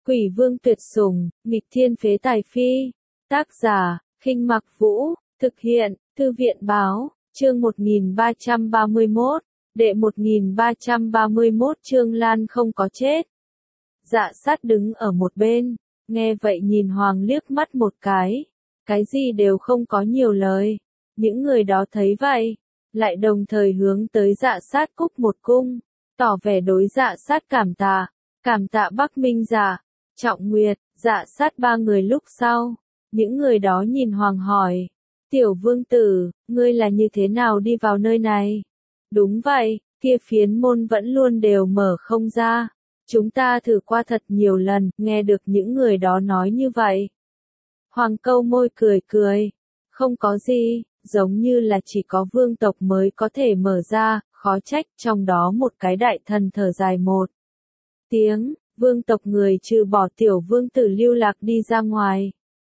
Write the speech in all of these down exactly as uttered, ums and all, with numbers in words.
Quỷ vương tuyệt sủng, nghịch thiên phế tài phi. Tác giả, Khinh Mặc Vũ, thực hiện, Thư viện báo, chương một nghìn ba trăm ba mươi mốt, đệ một nghìn ba trăm ba mươi mốt Trương Lan không có chết. Dạ sát đứng ở một bên, nghe vậy nhìn Hoàng liếc mắt một cái, cái gì đều không có nhiều lời. Những người đó thấy vậy, lại đồng thời hướng tới dạ sát cúc một cung, tỏ vẻ đối dạ sát cảm tạ, cảm tạ Bắc Minh Dạ, Trọng Nguyệt, dạ sát ba người. Lúc sau, những người đó nhìn Hoàng hỏi, tiểu vương tử, ngươi là như thế nào đi vào nơi này? Đúng vậy, kia phiến môn vẫn luôn đều mở không ra. Chúng ta thử qua thật nhiều lần, nghe được những người đó nói như vậy. Hoàng câu môi cười cười, không có gì, giống như là chỉ có vương tộc mới có thể mở ra, khó trách. Trong đó một cái đại thần thở dài một tiếng, vương tộc người trừ bỏ tiểu vương tử lưu lạc đi ra ngoài.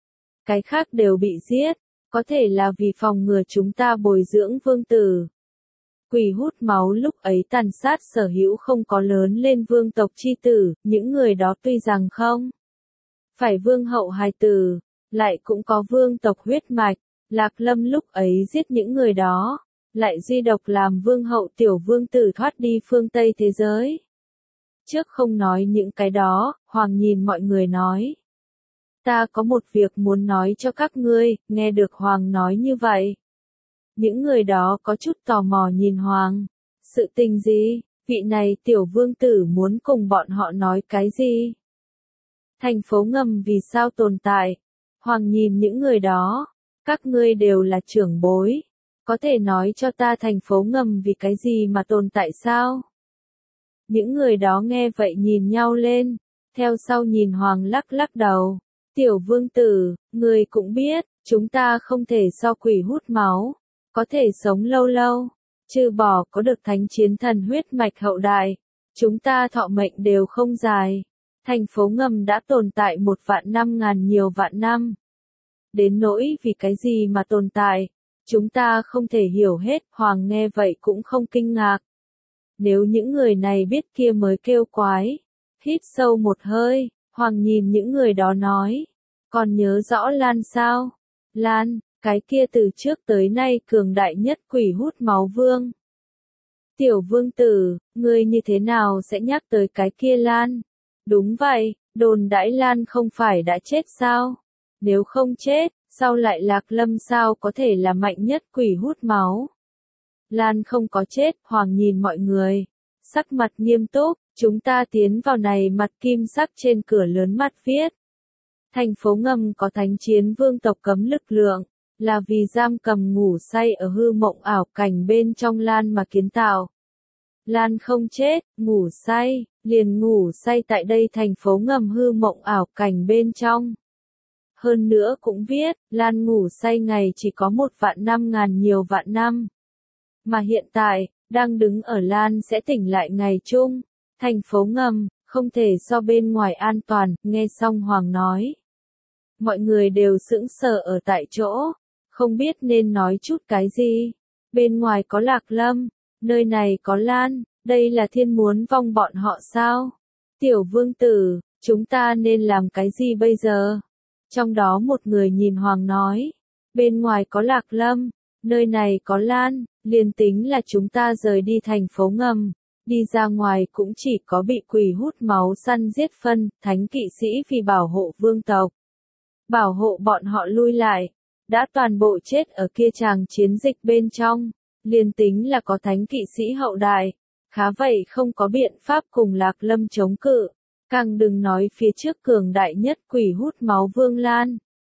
Cái khác đều bị giết, có thể là vì phòng ngừa chúng ta bồi dưỡng vương tử. Quỷ hút máu lúc ấy tàn sát sở hữu không có lớn lên vương tộc chi tử, những người đó tuy rằng không phải vương hậu hài tử, lại cũng có vương tộc huyết mạch. Lạc Lâm lúc ấy giết những người đó, lại duy độc làm vương hậu tiểu vương tử thoát đi phương Tây thế giới. Trước không nói những cái đó, Hoàng nhìn mọi người nói, ta có một việc muốn nói cho các ngươi. Nghe được Hoàng nói như vậy, những người đó có chút tò mò nhìn Hoàng. Sự tình gì? Vị này tiểu vương tử muốn cùng bọn họ nói cái gì? Thành phố ngầm vì sao tồn tại? Hoàng nhìn những người đó, các ngươi đều là trưởng bối, có thể nói cho ta thành phố ngầm vì cái gì mà tồn tại sao? Những người đó nghe vậy nhìn nhau lên, theo sau nhìn Hoàng lắc lắc đầu. Tiểu vương tử, ngươi cũng biết, chúng ta không thể so quỷ hút máu, có thể sống lâu lâu, trừ bỏ có được thánh chiến thần huyết mạch hậu đại, chúng ta thọ mệnh đều không dài. Thành phố ngầm đã tồn tại một vạn năm ngàn nhiều vạn năm. Đến nỗi vì cái gì mà tồn tại, chúng ta không thể hiểu hết. Hoàng nghe vậy cũng không kinh ngạc. Nếu những người này biết kia mới kêu quái. Hít sâu một hơi, Hoàng nhìn những người đó nói, còn nhớ rõ Lan sao? Lan, cái kia từ trước tới nay cường đại nhất quỷ hút máu vương. Tiểu vương tử, ngươi như thế nào sẽ nhắc tới cái kia Lan? Đúng vậy, đồn đãi Lan không phải đã chết sao? Nếu không chết, sao lại Lạc Lâm sao có thể là mạnh nhất quỷ hút máu? Lan không có chết. Hoàng nhìn mọi người, sắc mặt nghiêm túc, chúng ta tiến vào này mặt kim sắc trên cửa lớn mắt viết. Thành phố ngầm có thánh chiến vương tộc cấm lực lượng, là vì giam cầm ngủ say ở hư mộng ảo cảnh bên trong Lan mà kiến tạo. Lan không chết, ngủ say, liền ngủ say tại đây thành phố ngầm hư mộng ảo cảnh bên trong. Hơn nữa cũng viết, Lan ngủ say ngày chỉ có một vạn năm ngàn nhiều vạn năm. Mà hiện tại, đang đứng ở Lan sẽ tỉnh lại ngày chung. Thành phố ngầm, không thể so bên ngoài an toàn. Nghe xong Hoàng nói, mọi người đều sững sờ ở tại chỗ, không biết nên nói chút cái gì. Bên ngoài có Lạc Lâm, nơi này có Lan, đây là thiên muốn vong bọn họ sao? Tiểu vương tử, chúng ta nên làm cái gì bây giờ? Trong đó một người nhìn Hoàng nói, bên ngoài có Lạc Lâm, nơi này có Lan, liền tính là chúng ta rời đi thành phố ngầm, đi ra ngoài cũng chỉ có bị quỷ hút máu săn giết phân. Thánh kỵ sĩ vì bảo hộ vương tộc, bảo hộ bọn họ lui lại, đã toàn bộ chết ở kia tràng chiến dịch bên trong. Liền tính là có thánh kỵ sĩ hậu đại, khá vậy không có biện pháp cùng Lạc Lâm chống cự, càng đừng nói phía trước cường đại nhất quỷ hút máu vương Lan.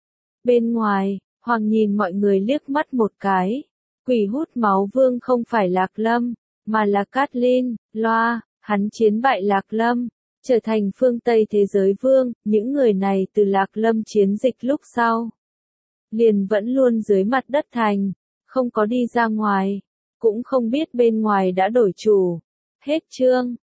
Bên ngoài, Hoàng nhìn mọi người liếc mắt một cái, quỷ hút máu vương không phải Lạc Lâm, mà là Catlin, Loa. Hắn chiến bại Lạc Lâm, trở thành phương Tây thế giới vương. Những người này từ Lạc Lâm chiến dịch lúc sau, liền vẫn luôn dưới mặt đất thành, không có đi ra ngoài, cũng không biết bên ngoài đã đổi chủ. Hết chương.